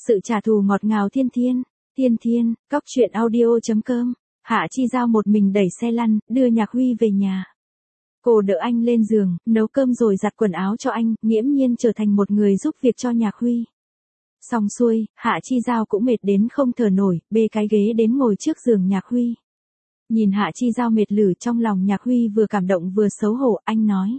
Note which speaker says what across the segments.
Speaker 1: Sự trả thù ngọt ngào thiên thiên. Thiên thiên, cóc truyện audio.com. Hạ Chi Giao một mình đẩy xe lăn, đưa Nhạc Huy về nhà. Cô đỡ anh lên giường, nấu cơm rồi giặt quần áo cho anh, nghiễm nhiên trở thành một người giúp việc cho Nhạc Huy. Xong xuôi, Hạ Chi Giao cũng mệt đến không thở nổi, bê cái ghế đến ngồi trước giường Nhạc Huy. Nhìn Hạ Chi Giao mệt lử, trong lòng Nhạc Huy vừa cảm động vừa xấu hổ, anh nói.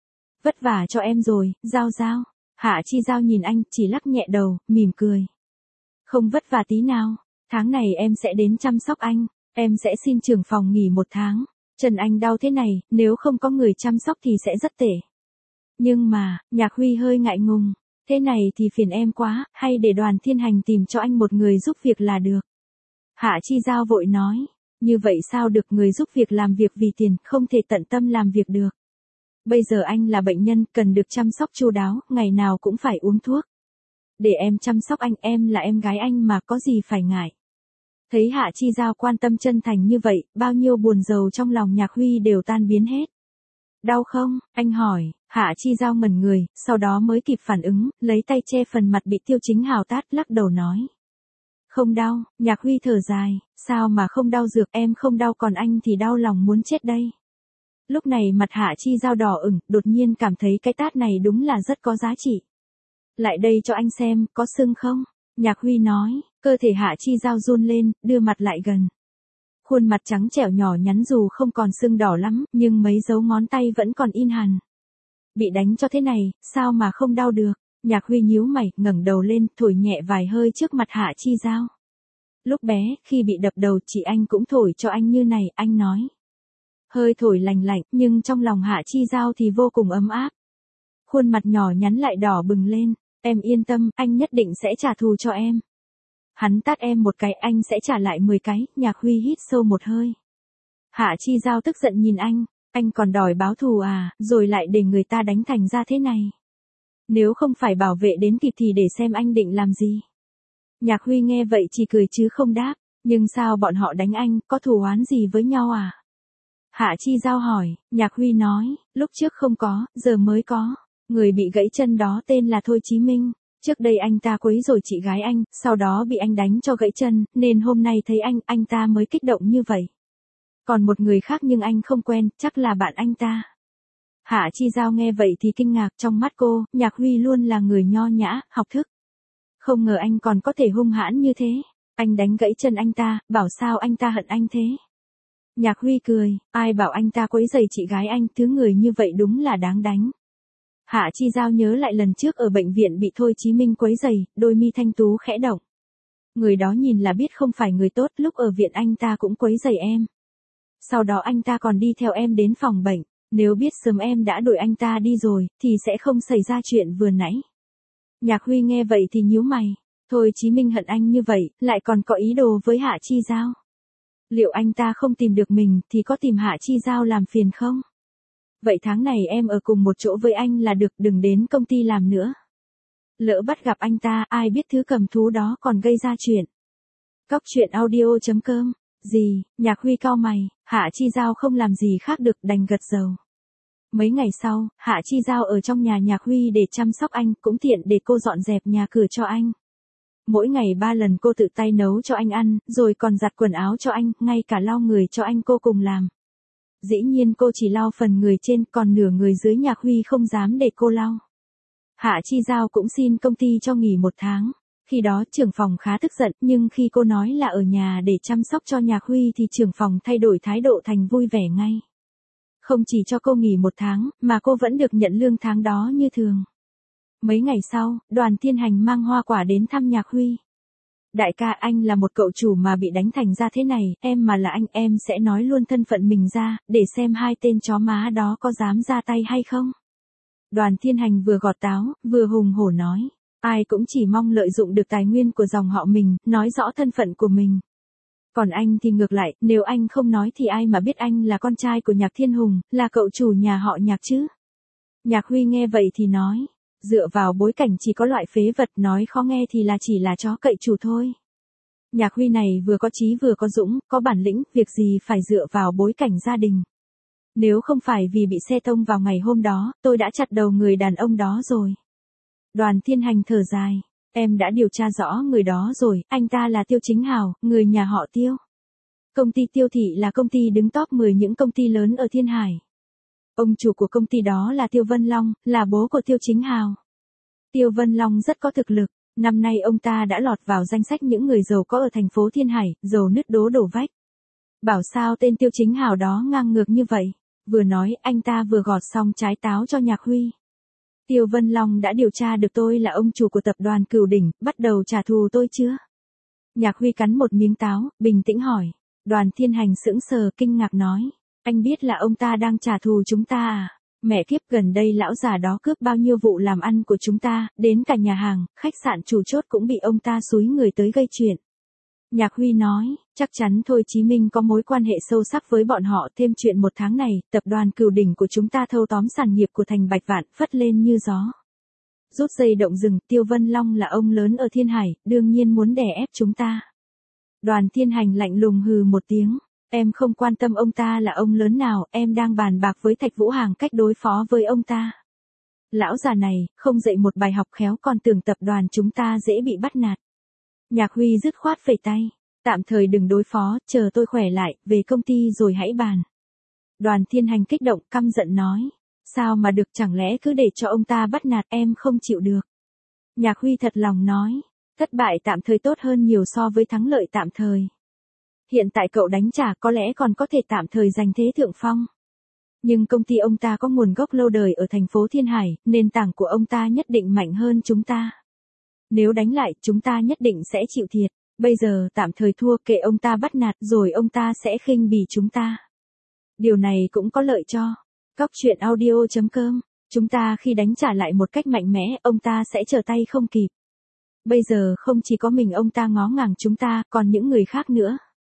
Speaker 1: Vất vả cho em rồi, Giao Giao. Hạ Chi Giao nhìn anh, chỉ lắc nhẹ đầu, mỉm cười. Không vất vả tí nào, tháng này em sẽ đến chăm sóc anh, em sẽ xin trưởng phòng nghỉ 1 tháng. Chân anh đau thế này, nếu không có người chăm sóc thì sẽ rất tệ. Nhưng mà, Nhạc Huy hơi ngại ngùng, thế này thì phiền em quá, hay để Đoàn Thiên Hành tìm cho anh một người giúp việc là được. Hạ Chi Giao vội nói, như vậy sao được, người giúp việc làm việc vì tiền, không thể tận tâm làm việc được. Bây giờ anh là bệnh nhân, cần được chăm sóc chu đáo, ngày nào cũng phải uống thuốc. Để em chăm sóc anh, em là em gái anh mà, có gì phải ngại. Thấy Hạ Chi Giao quan tâm chân thành như vậy, bao nhiêu buồn rầu trong lòng Nhạc Huy đều tan biến hết. Đau không? Anh hỏi. Hạ Chi Giao ngẩn người, sau đó mới kịp phản ứng, lấy tay che phần mặt bị Tiêu Chính Hào tát, lắc đầu nói. Không đau. Nhạc Huy thở dài, sao mà không đau dược, em không đau còn anh thì đau lòng muốn chết đây. Lúc này mặt Hạ Chi Giao đỏ ửng, đột nhiên cảm thấy cái tát này đúng là rất có giá trị. Lại đây cho anh xem, có sưng không? Nhạc Huy nói, cơ thể Hạ Chi Giao run lên, đưa mặt lại gần. Khuôn mặt trắng trẻo nhỏ nhắn dù không còn sưng đỏ lắm, nhưng mấy dấu ngón tay vẫn còn in hằn. Bị đánh cho thế này, sao mà không đau được? Nhạc Huy nhíu mày, ngẩng đầu lên, thổi nhẹ vài hơi trước mặt Hạ Chi Giao. Lúc bé, khi bị đập đầu, chị anh cũng thổi cho anh như này, anh nói. Hơi thổi lành lạnh, nhưng trong lòng Hạ Chi Giao thì vô cùng ấm áp. Khuôn mặt nhỏ nhắn lại đỏ bừng lên, em yên tâm, anh nhất định sẽ trả thù cho em. Hắn tát em 1 cái, anh sẽ trả lại 10 cái, Nhạc Huy hít sâu một hơi. Hạ Chi Giao tức giận nhìn anh còn đòi báo thù à, rồi lại để người ta đánh thành ra thế này. Nếu không phải bảo vệ đến kịp thì để xem anh định làm gì. Nhạc Huy nghe vậy chỉ cười chứ không đáp, nhưng sao bọn họ đánh anh, có thù oán gì với nhau à? Hạ Chi Giao hỏi. Nhạc Huy nói, lúc trước không có, giờ mới có. Người bị gãy chân đó tên là Thôi Chí Minh. Trước đây anh ta quấy rối chị gái anh, sau đó bị anh đánh cho gãy chân, nên hôm nay thấy anh ta mới kích động như vậy. Còn một người khác nhưng anh không quen, chắc là bạn anh ta. Hạ Chi Giao nghe vậy thì kinh ngạc, trong mắt cô, Nhạc Huy luôn là người nho nhã, học thức. Không ngờ anh còn có thể hung hãn như thế. Anh đánh gãy chân anh ta, bảo sao anh ta hận anh thế. Nhạc Huy cười, ai bảo anh ta quấy rầy chị gái anh, thứ người như vậy đúng là đáng đánh. Hạ Chi Giao nhớ lại lần trước ở bệnh viện bị Thôi Chí Minh quấy rầy, đôi mi thanh tú khẽ động. Người đó nhìn là biết không phải người tốt, lúc ở viện anh ta cũng quấy rầy em. Sau đó anh ta còn đi theo em đến phòng bệnh, nếu biết sớm em đã đuổi anh ta đi rồi, thì sẽ không xảy ra chuyện vừa nãy. Nhạc Huy nghe vậy thì nhíu mày, Thôi Chí Minh hận anh như vậy, lại còn có ý đồ với Hạ Chi Giao. Liệu anh ta không tìm được mình, thì có tìm Hạ Chi Giao làm phiền không? Vậy tháng này em ở cùng một chỗ với anh là được, đừng đến công ty làm nữa. Lỡ bắt gặp anh ta, ai biết thứ cầm thú đó còn gây ra chuyện. Cóc truyện audio.com. Gì? Nhạc Huy cau mày, Hạ Chi Giao không làm gì khác được, đành gật đầu. Mấy ngày sau, Hạ Chi Giao ở trong nhà Nhạc Huy để chăm sóc anh, cũng tiện để cô dọn dẹp nhà cửa cho anh. Mỗi ngày 3 lần cô tự tay nấu cho anh ăn, rồi còn giặt quần áo cho anh, ngay cả lau người cho anh cô cùng làm. Dĩ nhiên cô chỉ lau phần người trên, còn nửa người dưới Nhạc Huy không dám để cô lau. Hạ Chi Giao cũng xin công ty cho nghỉ 1 tháng. Khi đó trưởng phòng khá tức giận, nhưng khi cô nói là ở nhà để chăm sóc cho Nhạc Huy thì trưởng phòng thay đổi thái độ thành vui vẻ ngay. Không chỉ cho cô nghỉ 1 tháng, mà cô vẫn được nhận lương tháng đó như thường. Mấy ngày sau, Đoàn Thiên Hành mang hoa quả đến thăm Nhạc Huy. Đại ca, anh là một cậu chủ mà bị đánh thành ra thế này, em mà là anh, em sẽ nói luôn thân phận mình ra, để xem 2 tên chó má đó có dám ra tay hay không. Đoàn Thiên Hành vừa gọt táo, vừa hùng hổ nói. Ai cũng chỉ mong lợi dụng được tài nguyên của dòng họ mình, nói rõ thân phận của mình. Còn anh thì ngược lại, nếu anh không nói thì ai mà biết anh là con trai của Nhạc Thiên Hùng, là cậu chủ nhà họ Nhạc chứ. Nhạc Huy nghe vậy thì nói. Dựa vào bối cảnh chỉ có loại phế vật, nói khó nghe thì là chỉ là chó cậy chủ thôi. Nhạc Huy này vừa có chí vừa có dũng, có bản lĩnh, việc gì phải dựa vào bối cảnh gia đình. Nếu không phải vì bị xe tông vào ngày hôm đó, tôi đã chặt đầu người đàn ông đó rồi. Đoàn Thiên Hành thở dài. Em đã điều tra rõ người đó rồi, anh ta là Tiêu Chính Hào, người nhà họ Tiêu. Công ty Tiêu Thị là công ty đứng top 10 những công ty lớn ở Thiên Hải. Ông chủ của công ty đó là Tiêu Vân Long, là bố của Tiêu Chính Hào. Tiêu Vân Long rất có thực lực, năm nay ông ta đã lọt vào danh sách những người giàu có ở thành phố Thiên Hải, giàu nứt đổ vách. Bảo sao tên Tiêu Chính Hào đó ngang ngược như vậy, vừa nói anh ta vừa gọt xong trái táo cho Nhạc Huy. Tiêu Vân Long đã điều tra được tôi là ông chủ của tập đoàn Cửu Đỉnh, bắt đầu trả thù tôi chưa? Nhạc Huy cắn một miếng táo, bình tĩnh hỏi. Đoàn Thiên Hành sững sờ kinh ngạc nói. Anh biết là ông ta đang trả thù chúng ta à? Mẹ kiếp, gần đây lão già đó cướp bao nhiêu vụ làm ăn của chúng ta, đến cả nhà hàng, khách sạn chủ chốt cũng bị ông ta xúi người tới gây chuyện. Nhạc Huy nói, chắc chắn thôi, Chí Minh có mối quan hệ sâu sắc với bọn họ. Thêm chuyện 1 tháng này, tập đoàn Cửu Đỉnh của chúng ta thâu tóm sản nghiệp của Thành Bạch Vạn, phất lên như gió. Rút dây động rừng, Tiêu Vân Long là ông lớn ở Thiên Hải, đương nhiên muốn đè ép chúng ta. Đoàn Thiên Hành lạnh lùng hừ một tiếng. Em không quan tâm ông ta là ông lớn nào, em đang bàn bạc với Thạch Vũ Hàng cách đối phó với ông ta. Lão già này, không dạy một bài học khéo còn tưởng tập đoàn chúng ta dễ bị bắt nạt. Nhạc Huy dứt khoát phẩy tay. Tạm thời đừng đối phó, chờ tôi khỏe lại, về công ty rồi hãy bàn. Đoàn Thiên Hành kích động, căm giận nói. Sao mà được, chẳng lẽ cứ để cho ông ta bắt nạt, em không chịu được. Nhạc Huy thật lòng nói. Thất bại tạm thời tốt hơn nhiều so với thắng lợi tạm thời. Hiện tại cậu đánh trả có lẽ còn có thể tạm thời giành thế thượng phong. Nhưng công ty ông ta có nguồn gốc lâu đời ở thành phố Thiên Hải, nền tảng của ông ta nhất định mạnh hơn chúng ta. Nếu đánh lại, chúng ta nhất định sẽ chịu thiệt. Bây giờ tạm thời thua, kệ ông ta bắt nạt, rồi ông ta sẽ khinh bỉ chúng ta. Điều này cũng có lợi cho Cóc Truyện Audio.com. Chúng ta khi đánh trả lại một cách mạnh mẽ, ông ta sẽ trở tay không kịp. Bây giờ không chỉ có mình ông ta ngó ngàng chúng ta, còn những người khác nữa.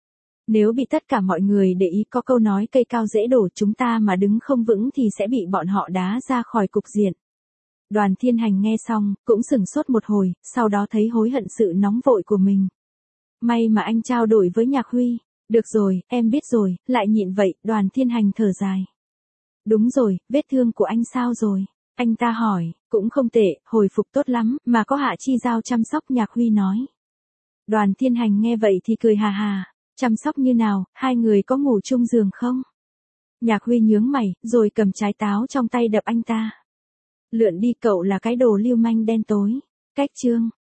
Speaker 1: Nếu bị tất cả mọi người để ý, có câu nói cây cao dễ đổ, chúng ta mà đứng không vững thì sẽ bị bọn họ đá ra khỏi cục diện. Đoàn Thiên Hành nghe xong, cũng sửng sốt một hồi, sau đó thấy hối hận sự nóng vội của mình. May mà anh trao đổi với Nhạc Huy. Được rồi, em biết rồi, lại nhịn vậy. Đoàn Thiên Hành thở dài. Đúng rồi, vết thương của anh sao rồi? Anh ta hỏi. Cũng không tệ, hồi phục tốt lắm, mà có Hạ Chi Giao chăm sóc, Nhạc Huy nói. Đoàn Thiên Hành nghe vậy thì cười hà hà. Chăm sóc như nào, hai người có ngủ chung giường không? Nhạc Huy nhướng mày, rồi cầm trái táo trong tay đập anh ta. Lượn đi, cậu là cái đồ lưu manh đen tối. Cách chương.